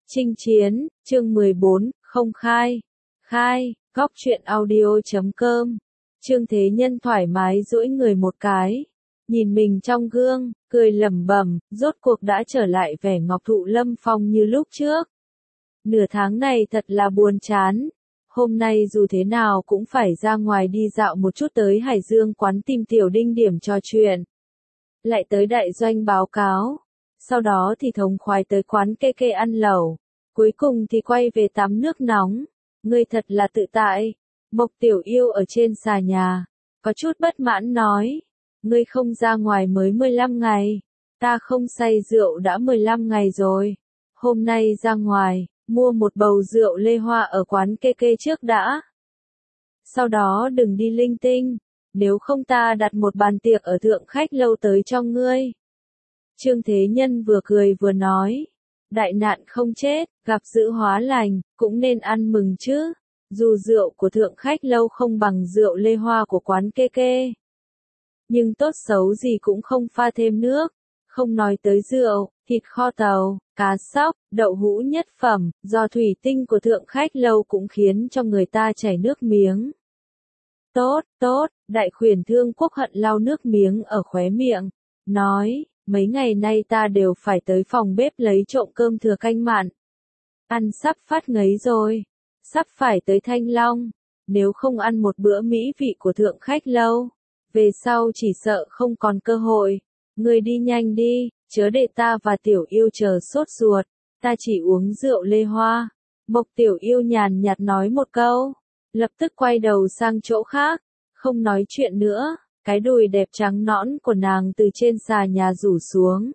Chinh chiến, chương 14, không khai. Khai, góc truyện audio.com. Trương Thế Nhân thoải mái duỗi người một cái, nhìn mình trong gương, cười lẩm bẩm, rốt cuộc đã trở lại vẻ ngọc thụ lâm phong như lúc trước. Nửa tháng này thật là buồn chán. Hôm nay dù thế nào cũng phải ra ngoài đi dạo một chút, tới Hải Dương quán tìm Tiểu Đinh điểm trò chuyện. Lại tới đại doanh báo cáo. Sau đó thì thống khoái tới quán kê kê ăn lẩu. Cuối cùng thì quay về tắm nước nóng. Ngươi thật là tự tại. Mộc Tiểu Yêu ở trên xà nhà, có chút bất mãn nói. Ngươi không ra ngoài mới 15 ngày. Ta không say rượu đã 15 ngày rồi. Hôm nay ra ngoài, mua một bầu rượu lê hoa ở quán kê kê trước đã. Sau đó đừng đi linh tinh. Nếu không ta đặt một bàn tiệc ở thượng khách lâu tới cho ngươi. Trương Thế Nhân vừa cười vừa nói. Đại nạn không chết, gặp dữ hóa lành, cũng nên ăn mừng chứ. Dù rượu của thượng khách lâu không bằng rượu lê hoa của quán kê kê. Nhưng tốt xấu gì cũng không pha thêm nước. Không nói tới rượu, thịt kho tàu, cá sóc, đậu hũ nhất phẩm, do thủy tinh của thượng khách lâu cũng khiến cho người ta chảy nước miếng. Tốt, tốt, đại khuyển Thương Quốc Hận lau nước miếng ở khóe miệng, nói, mấy ngày nay ta đều phải tới phòng bếp lấy trộm cơm thừa canh mặn. Ăn sắp phát ngấy rồi, sắp phải tới Thanh Long, nếu không ăn một bữa mỹ vị của thượng khách lâu, về sau chỉ sợ không còn cơ hội. Ngươi đi nhanh đi, chớ để ta và Tiểu Yêu chờ sốt ruột, ta chỉ uống rượu lê hoa. Mộc Tiểu Yêu nhàn nhạt nói một câu, lập tức quay đầu sang chỗ khác, không nói chuyện nữa, cái đùi đẹp trắng nõn của nàng từ trên xà nhà rủ xuống.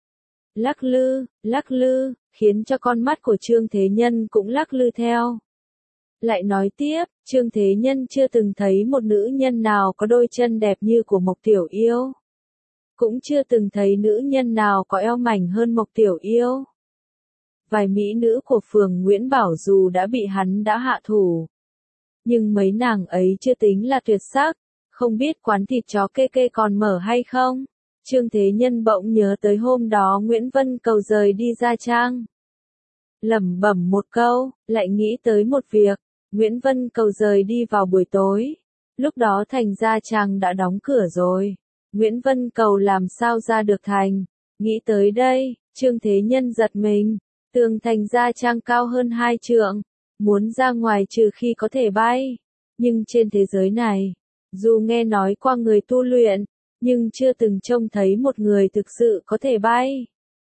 Lắc lư, khiến cho con mắt của Trương Thế Nhân cũng lắc lư theo. Lại nói tiếp, Trương Thế Nhân chưa từng thấy một nữ nhân nào có đôi chân đẹp như của Mộc Tiểu Yêu. Cũng chưa từng thấy nữ nhân nào có eo mảnh hơn Mộc Tiểu Yêu. Vài mỹ nữ của phường Nguyễn Bảo dù đã bị hắn đã hạ thủ. Nhưng mấy nàng ấy chưa tính là tuyệt sắc, không biết quán thịt chó kê kê còn mở hay không. Trương Thế Nhân bỗng nhớ tới hôm đó Nguyễn Vân Cầu rời đi Gia Trang. Lẩm bẩm một câu, lại nghĩ tới một việc, Nguyễn Vân Cầu rời đi vào buổi tối. Lúc đó thành Gia Trang đã đóng cửa rồi. Nguyễn Vân Cầu làm sao ra được thành? Nghĩ tới đây, Trương Thế Nhân giật mình. Tường thành Gia Trang cao hơn 2 trượng. Muốn ra ngoài trừ khi có thể bay. Nhưng trên thế giới này, dù nghe nói qua người tu luyện, nhưng chưa từng trông thấy một người thực sự có thể bay.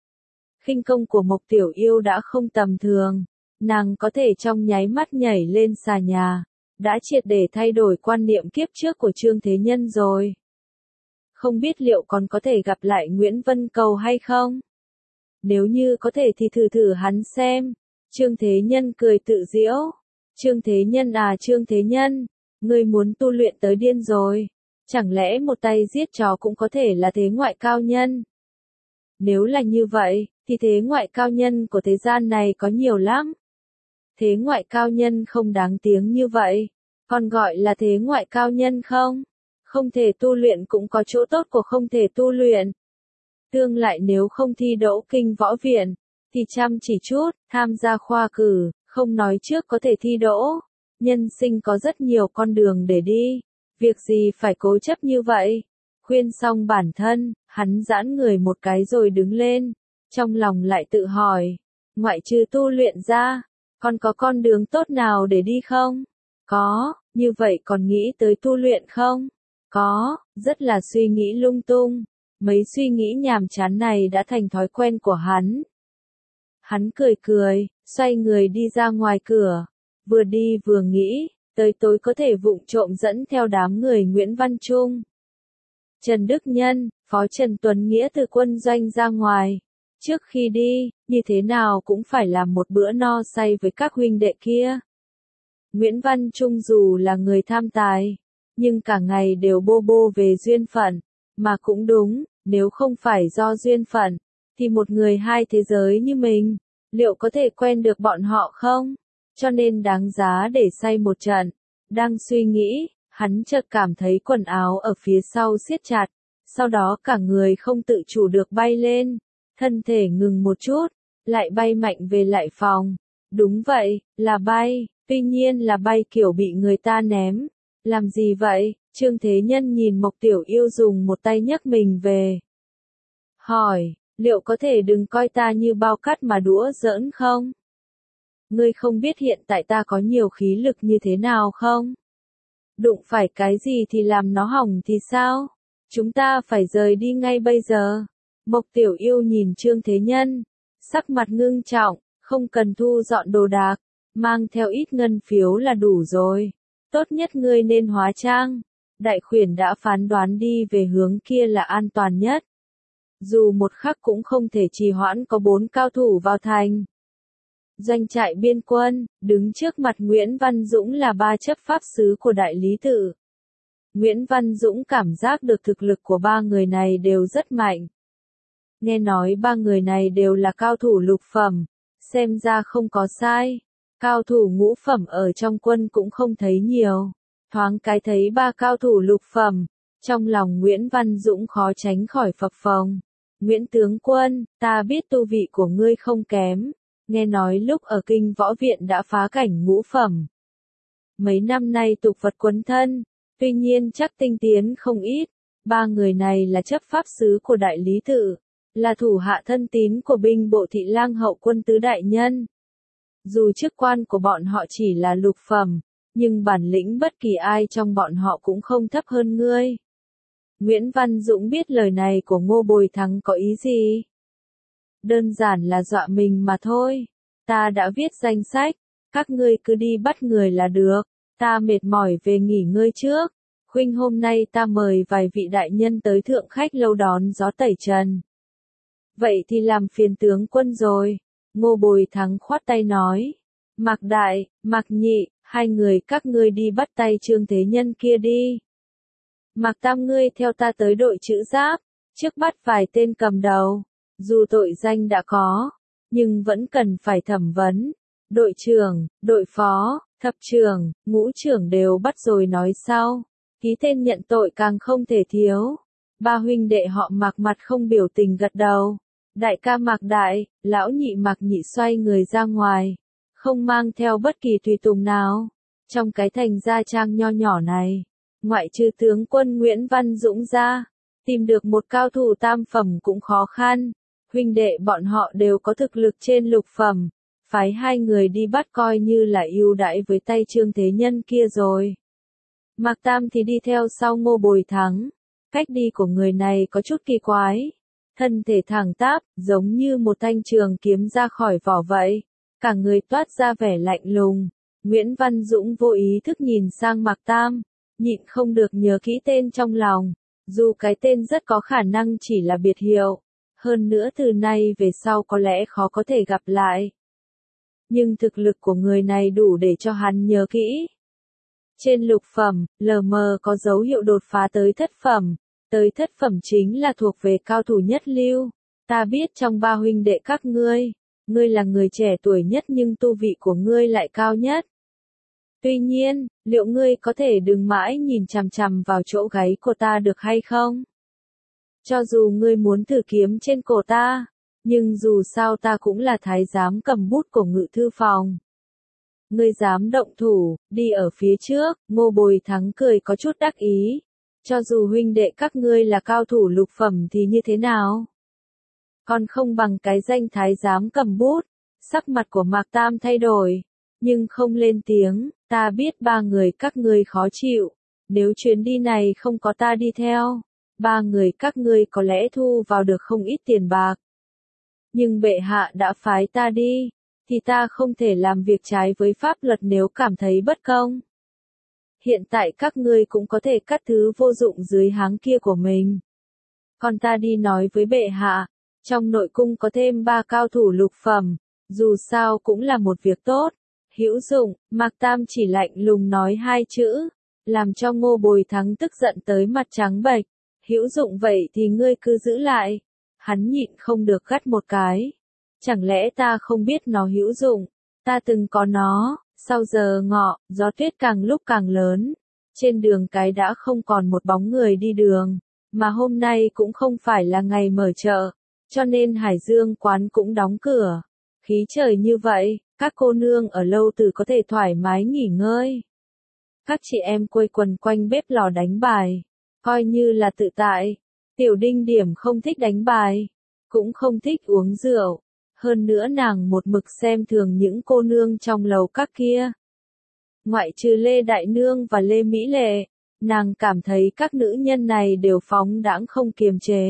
Khinh công của Mộc Tiểu Yêu đã không tầm thường. Nàng có thể trong nháy mắt nhảy lên xà nhà. Đã triệt để thay đổi quan niệm kiếp trước của Trương Thế Nhân rồi. Không biết liệu còn có thể gặp lại Nguyễn Vân Cầu hay không? Nếu như có thể thì thử hắn xem. Trương Thế Nhân cười tự giễu. Trương Thế Nhân à, Trương Thế Nhân, ngươi muốn tu luyện tới điên rồi. Chẳng lẽ một tay giết chó cũng có thể là thế ngoại cao nhân? Nếu là như vậy, thì thế ngoại cao nhân của thế gian này có nhiều lắm. Thế ngoại cao nhân không đáng tiếng như vậy, còn gọi là thế ngoại cao nhân không? Không thể tu luyện cũng có chỗ tốt của không thể tu luyện. Tương lại nếu không thi đỗ kinh võ viện, thì chăm chỉ chút, tham gia khoa cử, không nói trước có thể thi đỗ. Nhân sinh có rất nhiều con đường để đi, việc gì phải cố chấp như vậy. Khuyên xong bản thân, hắn giãn người một cái rồi đứng lên, trong lòng lại tự hỏi, ngoại trừ tu luyện ra, còn có con đường tốt nào để đi không? Có, như vậy còn nghĩ tới tu luyện không? Có, rất là suy nghĩ lung tung. Mấy suy nghĩ nhàm chán này đã thành thói quen của hắn. Hắn cười, xoay người đi ra ngoài cửa. Vừa đi vừa nghĩ, tới tối có thể vụng trộm dẫn theo đám người Nguyễn Văn Trung, Trần Đức Nhân, Phó Trần Tuấn Nghĩa từ quân doanh ra ngoài. Trước khi đi, như thế nào cũng phải làm một bữa no say với các huynh đệ kia. Nguyễn Văn Trung dù là người tham tài, nhưng cả ngày đều bô bô về duyên phận. Mà cũng đúng, nếu không phải do duyên phận, thì một người hai thế giới như mình, liệu có thể quen được bọn họ không? Cho nên đáng giá để say một trận. Đang suy nghĩ, hắn chợt cảm thấy quần áo ở phía sau siết chặt, sau đó cả người không tự chủ được bay lên, thân thể ngừng một chút, lại bay mạnh về lại phòng. Đúng vậy, là bay, tuy nhiên là bay kiểu bị người ta ném. Làm gì vậy? Trương Thế Nhân nhìn Mộc Tiểu Yêu dùng một tay nhấc mình về. Hỏi, liệu có thể đừng coi ta như bao cát mà đũa giỡn không? Ngươi không biết hiện tại ta có nhiều khí lực như thế nào không? Đụng phải cái gì thì làm nó hỏng thì sao? Chúng ta phải rời đi ngay bây giờ. Mộc Tiểu Yêu nhìn Trương Thế Nhân, sắc mặt ngưng trọng, không cần thu dọn đồ đạc, mang theo ít ngân phiếu là đủ rồi. Tốt nhất ngươi nên hóa trang. Đại khuyển đã phán đoán đi về hướng kia là an toàn nhất. Dù một khắc cũng không thể trì hoãn có 4 cao thủ vào thành. Doanh trại biên quân, đứng trước mặt Nguyễn Văn Dũng là 3 chấp pháp sứ của đại lý tự. Nguyễn Văn Dũng cảm giác được thực lực của 3 người này đều rất mạnh. Nghe nói 3 người này đều là cao thủ lục phẩm, xem ra không có sai. Cao thủ ngũ phẩm ở trong quân cũng không thấy nhiều. Thoáng cái thấy 3 cao thủ lục phẩm, trong lòng Nguyễn Văn Dũng khó tránh khỏi phập phồng. Nguyễn tướng quân, ta biết tu vị của ngươi không kém. Nghe nói lúc ở kinh võ viện đã phá cảnh ngũ phẩm. Mấy năm nay tục vật quấn thân, tuy nhiên chắc tinh tiến không ít. 3 người này là chấp pháp sứ của đại lý tự, là thủ hạ thân tín của binh bộ thị lang hậu quân tứ đại nhân. Dù chức quan của bọn họ chỉ là lục phẩm, nhưng bản lĩnh bất kỳ ai trong bọn họ cũng không thấp hơn ngươi. Nguyễn Văn Dũng biết lời này của Ngô Bồi Thắng có ý gì? Đơn giản là dọa mình mà thôi. Ta đã viết danh sách, các ngươi cứ đi bắt người là được. Ta mệt mỏi về nghỉ ngơi trước. Khuynh hôm nay ta mời vài vị đại nhân tới thượng khách lâu đón gió tẩy trần. Vậy thì làm phiền tướng quân rồi. Ngô Bồi Thắng khoát tay nói. Mạc Đại, Mạc Nhị, 2 người các ngươi đi bắt tay Trương Thế Nhân kia đi. Mạc Tam ngươi theo ta tới đội chữ giáp, trước bắt vài tên cầm đầu. Dù tội danh đã có, nhưng vẫn cần phải thẩm vấn. Đội trưởng, đội phó, thập trưởng, ngũ trưởng đều bắt rồi nói sau. Ký tên nhận tội càng không thể thiếu. 3 huynh đệ họ Mạc mặt không biểu tình gật đầu. Đại ca Mạc Đại, lão nhị Mạc Nhị xoay người ra ngoài, không mang theo bất kỳ tùy tùng nào. Trong cái thành gia trang nho nhỏ này, ngoại trừ tướng quân Nguyễn Văn Dũng ra, tìm được một cao thủ tam phẩm cũng khó khăn. Huynh đệ bọn họ đều có thực lực trên lục phẩm, phái 2 người đi bắt coi như là ưu đãi với tay Trương Thế Nhân kia rồi. Mạc Tam thì đi theo sau Ngô Bồi Thắng. Cách đi của người này có chút kỳ quái. Thân thể thẳng tắp, giống như một thanh trường kiếm ra khỏi vỏ vậy. Cả người toát ra vẻ lạnh lùng. Nguyễn Văn Dũng vô ý thức nhìn sang Mạc Tam, nhịn không được nhớ kỹ tên trong lòng. Dù cái tên rất có khả năng chỉ là biệt hiệu. Hơn nữa từ nay về sau có lẽ khó có thể gặp lại. Nhưng thực lực của người này đủ để cho hắn nhớ kỹ. Trên lục phẩm, lờ mờ có dấu hiệu đột phá tới thất phẩm. Tới thất phẩm chính là thuộc về cao thủ nhất lưu. Ta biết trong 3 huynh đệ các ngươi là người trẻ tuổi nhất nhưng tu vị của ngươi lại cao nhất. Tuy nhiên, liệu ngươi có thể đừng mãi nhìn chằm chằm vào chỗ gáy của ta được hay không? Cho dù ngươi muốn thử kiếm trên cổ ta, nhưng dù sao ta cũng là thái giám cầm bút của ngự thư phòng. Ngươi dám động thủ, đi ở phía trước. Ngô Bồi Thắng cười có chút đắc ý. Cho dù huynh đệ các ngươi là cao thủ lục phẩm thì như thế nào? Còn không bằng cái danh thái giám cầm bút. Sắc mặt của Mạc Tam thay đổi, nhưng không lên tiếng. Ta biết 3 người các ngươi khó chịu. Nếu chuyến đi này không có ta đi theo, 3 người các ngươi có lẽ thu vào được không ít tiền bạc. Nhưng bệ hạ đã phái ta đi, thì ta không thể làm việc trái với pháp luật nếu cảm thấy bất công. Hiện tại các ngươi cũng có thể cắt thứ vô dụng dưới háng kia của mình. Còn ta đi nói với bệ hạ, trong nội cung có thêm 3 cao thủ lục phẩm, dù sao cũng là một việc tốt. Hữu dụng, Mạc Tam chỉ lạnh lùng nói 2 chữ, làm cho Ngô Bồi Thắng tức giận tới mặt trắng bệch. Hữu dụng vậy thì ngươi cứ giữ lại. Hắn nhịn không được gắt một cái. Chẳng lẽ ta không biết nó hữu dụng? Ta từng có nó. Sau giờ ngọ, gió tuyết càng lúc càng lớn. Trên đường cái đã không còn một bóng người đi đường. Mà hôm nay cũng không phải là ngày mở chợ. Cho nên Hải Dương quán cũng đóng cửa. Khí trời như vậy, các cô nương ở lâu tử có thể thoải mái nghỉ ngơi. Các chị em quây quần quanh bếp lò đánh bài, coi như là tự tại. Tiểu Đinh Điểm không thích đánh bài, cũng không thích uống rượu. Hơn nữa nàng một mực xem thường những cô nương trong lầu các kia. Ngoại trừ Lê Đại Nương và Lê Mỹ Lệ, nàng cảm thấy các nữ nhân này đều phóng đãng không kiềm chế.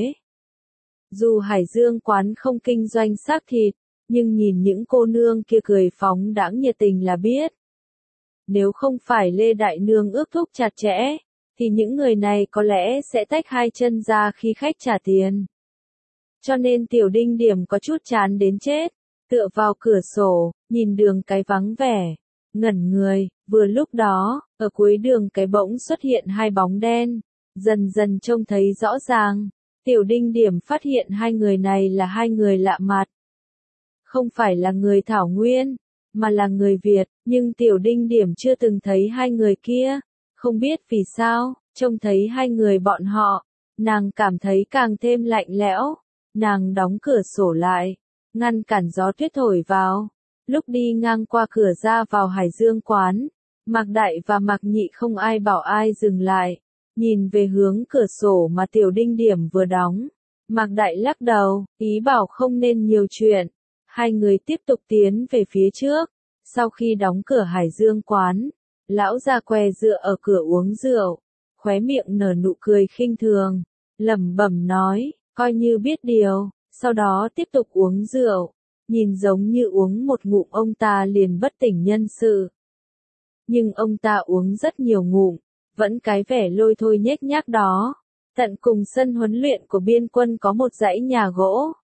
Dù Hải Dương quán không kinh doanh xác thịt, nhưng nhìn những cô nương kia cười phóng đãng nhiệt tình là biết. Nếu không phải Lê Đại Nương ước thúc chặt chẽ, thì những người này có lẽ sẽ tách hai chân ra khi khách trả tiền. Cho nên Tiểu Đinh Điểm có chút chán đến chết, tựa vào cửa sổ, nhìn đường cái vắng vẻ, ngẩn người. Vừa lúc đó, ở cuối đường cái bỗng xuất hiện hai bóng đen, dần dần trông thấy rõ ràng. Tiểu Đinh Điểm phát hiện hai người này là hai người lạ mặt. Không phải là người Thảo Nguyên, mà là người Việt, nhưng Tiểu Đinh Điểm chưa từng thấy hai người kia. Không biết vì sao, trông thấy hai người bọn họ, nàng cảm thấy càng thêm lạnh lẽo. Nàng đóng cửa sổ lại, ngăn cản gió tuyết thổi vào. Lúc đi ngang qua cửa ra vào Hải Dương quán, Mạc Đại và Mạc Nhị không ai bảo ai dừng lại, nhìn về hướng cửa sổ mà Tiểu Đinh Điểm vừa đóng. Mạc Đại lắc đầu, ý bảo không nên nhiều chuyện. Hai người tiếp tục tiến về phía trước. Sau khi đóng cửa Hải Dương quán, lão già què dựa ở cửa uống rượu, khóe miệng nở nụ cười khinh thường, lẩm bẩm nói, coi như biết điều, sau đó tiếp tục uống rượu, nhìn giống như uống một ngụm ông ta liền bất tỉnh nhân sự. Nhưng ông ta uống rất nhiều ngụm, vẫn cái vẻ lôi thôi nhếch nhác đó. Tận cùng sân huấn luyện của biên quân có một dãy nhà gỗ.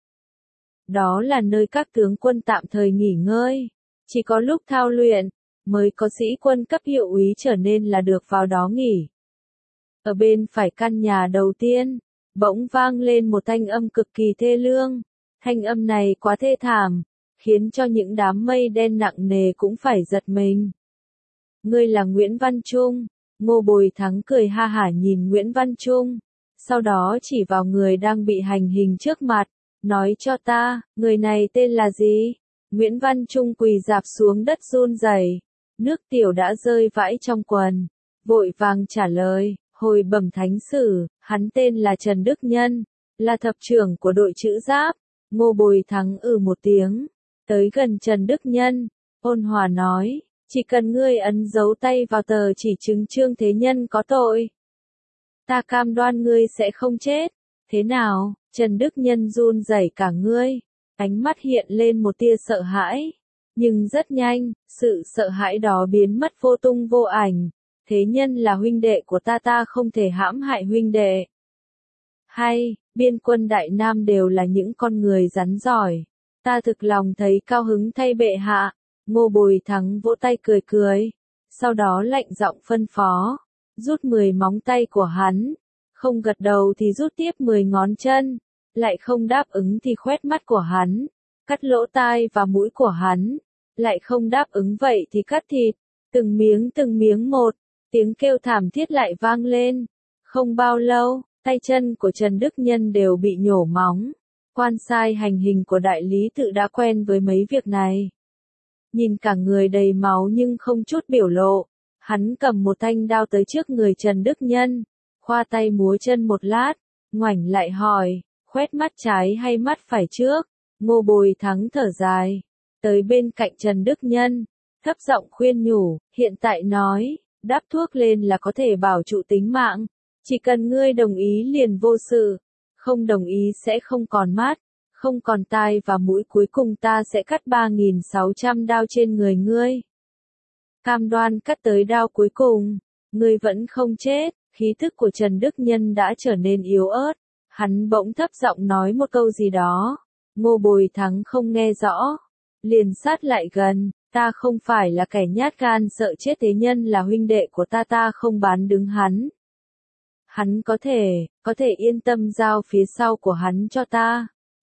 Đó là nơi các tướng quân tạm thời nghỉ ngơi. Chỉ có lúc thao luyện, mới có sĩ quân cấp hiệu úy trở nên là được vào đó nghỉ. Ở bên phải căn nhà đầu tiên, bỗng vang lên một thanh âm cực kỳ thê lương. Thanh âm này quá thê thảm, khiến cho những đám mây đen nặng nề cũng phải giật mình. Ngươi là Nguyễn Văn Trung. Ngô Bồi Thắng cười ha hả nhìn Nguyễn Văn Trung, sau đó chỉ vào người đang bị hành hình trước mặt, nói cho ta, người này tên là gì? Nguyễn Văn Trung quỳ rạp xuống đất run rẩy, nước tiểu đã rơi vãi trong quần, vội vàng trả lời, hồi bẩm thánh sử, hắn tên là Trần Đức Nhân, là thập trưởng của đội chữ giáp. Ngô Bồi Thắng một tiếng, tới gần Trần Đức Nhân, ôn hòa nói, chỉ cần ngươi ấn dấu tay vào tờ chỉ chứng Trương Thế Nhân có tội, ta cam đoan ngươi sẽ không chết. Thế nào? Trần Đức Nhân run rẩy cả ngươi, ánh mắt hiện lên một tia sợ hãi, nhưng rất nhanh, sự sợ hãi đó biến mất vô tung vô ảnh. Thế Nhân là huynh đệ của ta không thể hãm hại huynh đệ. Hay, biên quân Đại Nam đều là những con người rắn giỏi, ta thực lòng thấy cao hứng thay bệ hạ. Ngô Bồi Thắng vỗ tay cười cười, sau đó lạnh giọng phân phó, rút 10 móng tay của hắn, không gật đầu thì rút tiếp 10 ngón chân, lại không đáp ứng thì khoét mắt của hắn, cắt lỗ tai và mũi của hắn, lại không đáp ứng vậy thì cắt thịt, từng miếng một, tiếng kêu thảm thiết lại vang lên. Không bao lâu, tay chân của Trần Đức Nhân đều bị nhổ móng. Quan sai hành hình của đại lý tự đã quen với mấy việc này. Nhìn cả người đầy máu nhưng không chút biểu lộ, hắn cầm một thanh đao tới trước người Trần Đức Nhân, khoa tay múa chân một lát, ngoảnh lại hỏi, khoét mắt trái hay mắt phải trước? Ngô Bồi Thắng thở dài, tới bên cạnh Trần Đức Nhân, thấp giọng khuyên nhủ, hiện tại nói, đắp thuốc lên là có thể bảo trụ tính mạng, chỉ cần ngươi đồng ý liền vô sự, không đồng ý sẽ không còn mắt, không còn tai và mũi, cuối cùng ta sẽ cắt 3.600 đao trên người ngươi. Cam đoan cắt tới đao cuối cùng, ngươi vẫn không chết. Khí thức của Trần Đức Nhân đã trở nên yếu ớt, hắn bỗng thấp giọng nói một câu gì đó, Ngô Bồi Thắng không nghe rõ, liền sát lại gần, ta không phải là kẻ nhát gan sợ chết, Thế Nhân là huynh đệ của ta không bán đứng hắn. Hắn có thể yên tâm giao phía sau của hắn cho ta.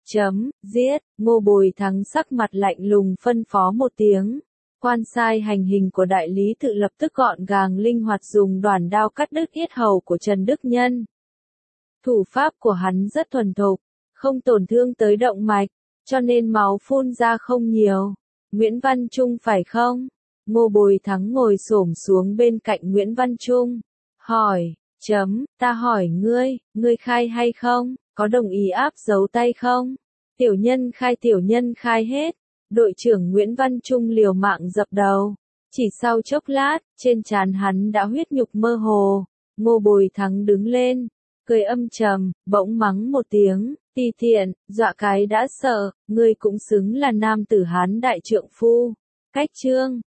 Giết. Ngô Bồi Thắng sắc mặt lạnh lùng phân phó một tiếng. Quan sai hành hình của đại lý tự lập tức gọn gàng linh hoạt dùng đoản đao cắt đứt yết hầu của Trần Đức Nhân. Thủ pháp của hắn rất thuần thục, không tổn thương tới động mạch, cho nên máu phun ra không nhiều. Nguyễn Văn Trung phải không? Ngô Bồi Thắng ngồi xổm xuống bên cạnh Nguyễn Văn Trung. Hỏi, ta hỏi ngươi khai hay không? Có đồng ý áp dấu tay không? Tiểu nhân khai hết. Đội trưởng Nguyễn Văn Trung liều mạng dập đầu. Chỉ sau chốc lát, trên trán hắn đã huyết nhục mơ hồ. Ngô Bồi Thắng đứng lên, cười âm trầm, bỗng mắng một tiếng, ti tiện, dọa cái đã sợ, ngươi cũng xứng là nam tử Hán đại trượng phu. Cách chương